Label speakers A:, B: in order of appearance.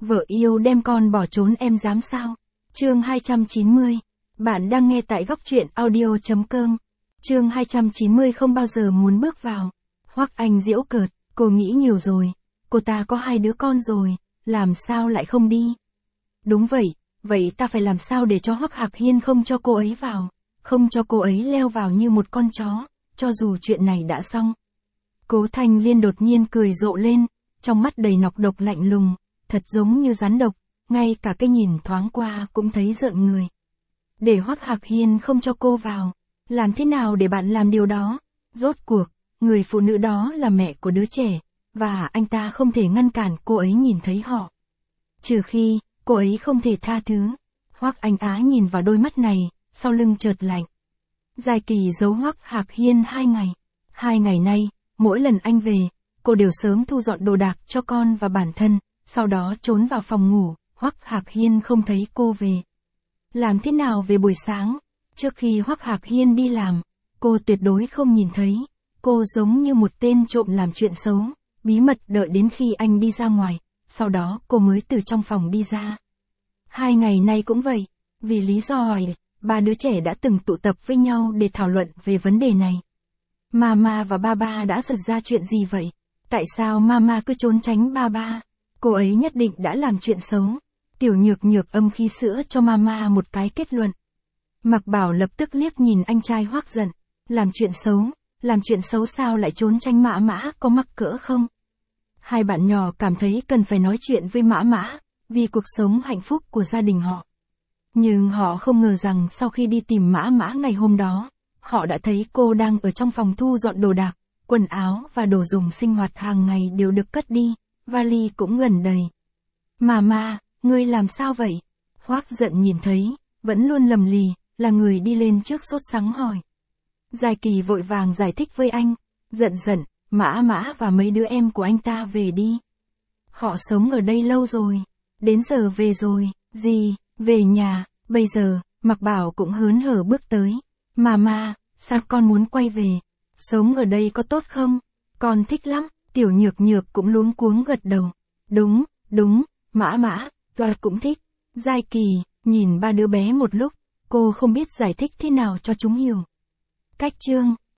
A: Vợ yêu đem con bỏ trốn em dám sao? Chương 290. Bạn đang nghe tại góc truyện audio.com. Chương 290 không bao giờ muốn bước vào. Hoắc Anh giễu cợt, cô nghĩ nhiều rồi, cô ta có 2 đứa con rồi, làm sao lại không đi? Đúng vậy, vậy ta phải làm sao để cho Hoắc Hạc Hiên không cho cô ấy vào, không cho cô ấy leo vào như một con chó, cho dù chuyện này đã xong. Cố Thanh Liên đột nhiên cười rộ lên, trong mắt đầy nọc độc lạnh lùng, thật giống như rắn độc, ngay cả cái nhìn thoáng qua cũng thấy rợn người. Để Hoắc Hạc Hiên không cho cô vào, làm thế nào để bạn làm điều đó? Rốt cuộc, người phụ nữ đó là mẹ của đứa trẻ, và anh ta không thể ngăn cản cô ấy nhìn thấy họ. Trừ khi, cô ấy không thể tha thứ. Hoắc Anh Á nhìn vào đôi mắt này, sau lưng chợt lạnh. Giai Kỳ giấu Hoắc Hạc Hiên 2 ngày. 2 ngày nay, mỗi lần anh về, cô đều sớm thu dọn đồ đạc cho con và bản thân, sau đó trốn vào phòng ngủ, Hoắc Hạc Hiên không thấy cô về. Làm thế nào về buổi sáng? Trước khi Hoắc Hạc Hiên đi làm, cô tuyệt đối không nhìn thấy. Cô giống như một tên trộm làm chuyện xấu, bí mật đợi đến khi anh đi ra ngoài, sau đó cô mới từ trong phòng đi ra. 2 ngày nay cũng vậy, vì lý do hỏi, 3 đứa trẻ đã từng tụ tập với nhau để thảo luận về vấn đề này. Mama và Baba đã xảy ra chuyện gì vậy? Tại sao Mama cứ trốn tránh Baba? Cô ấy nhất định đã làm chuyện xấu. Tiểu Nhược Nhược âm khí sữa cho Mama một cái kết luận. Mạc Bảo lập tức liếc nhìn anh trai Hoắc giận. Làm chuyện xấu sao lại trốn tránh Mã Mã, có mắc cỡ không? Hai bạn nhỏ cảm thấy cần phải nói chuyện với Mã Mã, vì cuộc sống hạnh phúc của gia đình họ. Nhưng họ không ngờ rằng sau khi đi tìm Mã Mã ngày hôm đó, họ đã thấy cô đang ở trong phòng thu dọn đồ đạc, quần áo và đồ dùng sinh hoạt hàng ngày đều được cất đi, vali cũng gần đầy. Mama, ngươi làm sao vậy? Hoắc giận nhìn thấy, vẫn luôn lầm lì, là người đi lên trước sốt sắng hỏi. Giai Kỳ vội vàng giải thích với anh, giận, Mã Mã và mấy đứa em của anh ta về đi. Họ sống ở đây lâu rồi, đến giờ về rồi, gì, về nhà, bây giờ, Mạc Bảo cũng hớn hở bước tới. Mama, sao con muốn quay về? Sống ở đây có tốt không? Con thích lắm. Tiểu Nhược Nhược cũng luống cuống gật đầu. Đúng, Mã Mã, tôi cũng thích. Giai Kỳ, nhìn 3 đứa bé một lúc, cô không biết giải thích thế nào cho chúng hiểu. Cách chương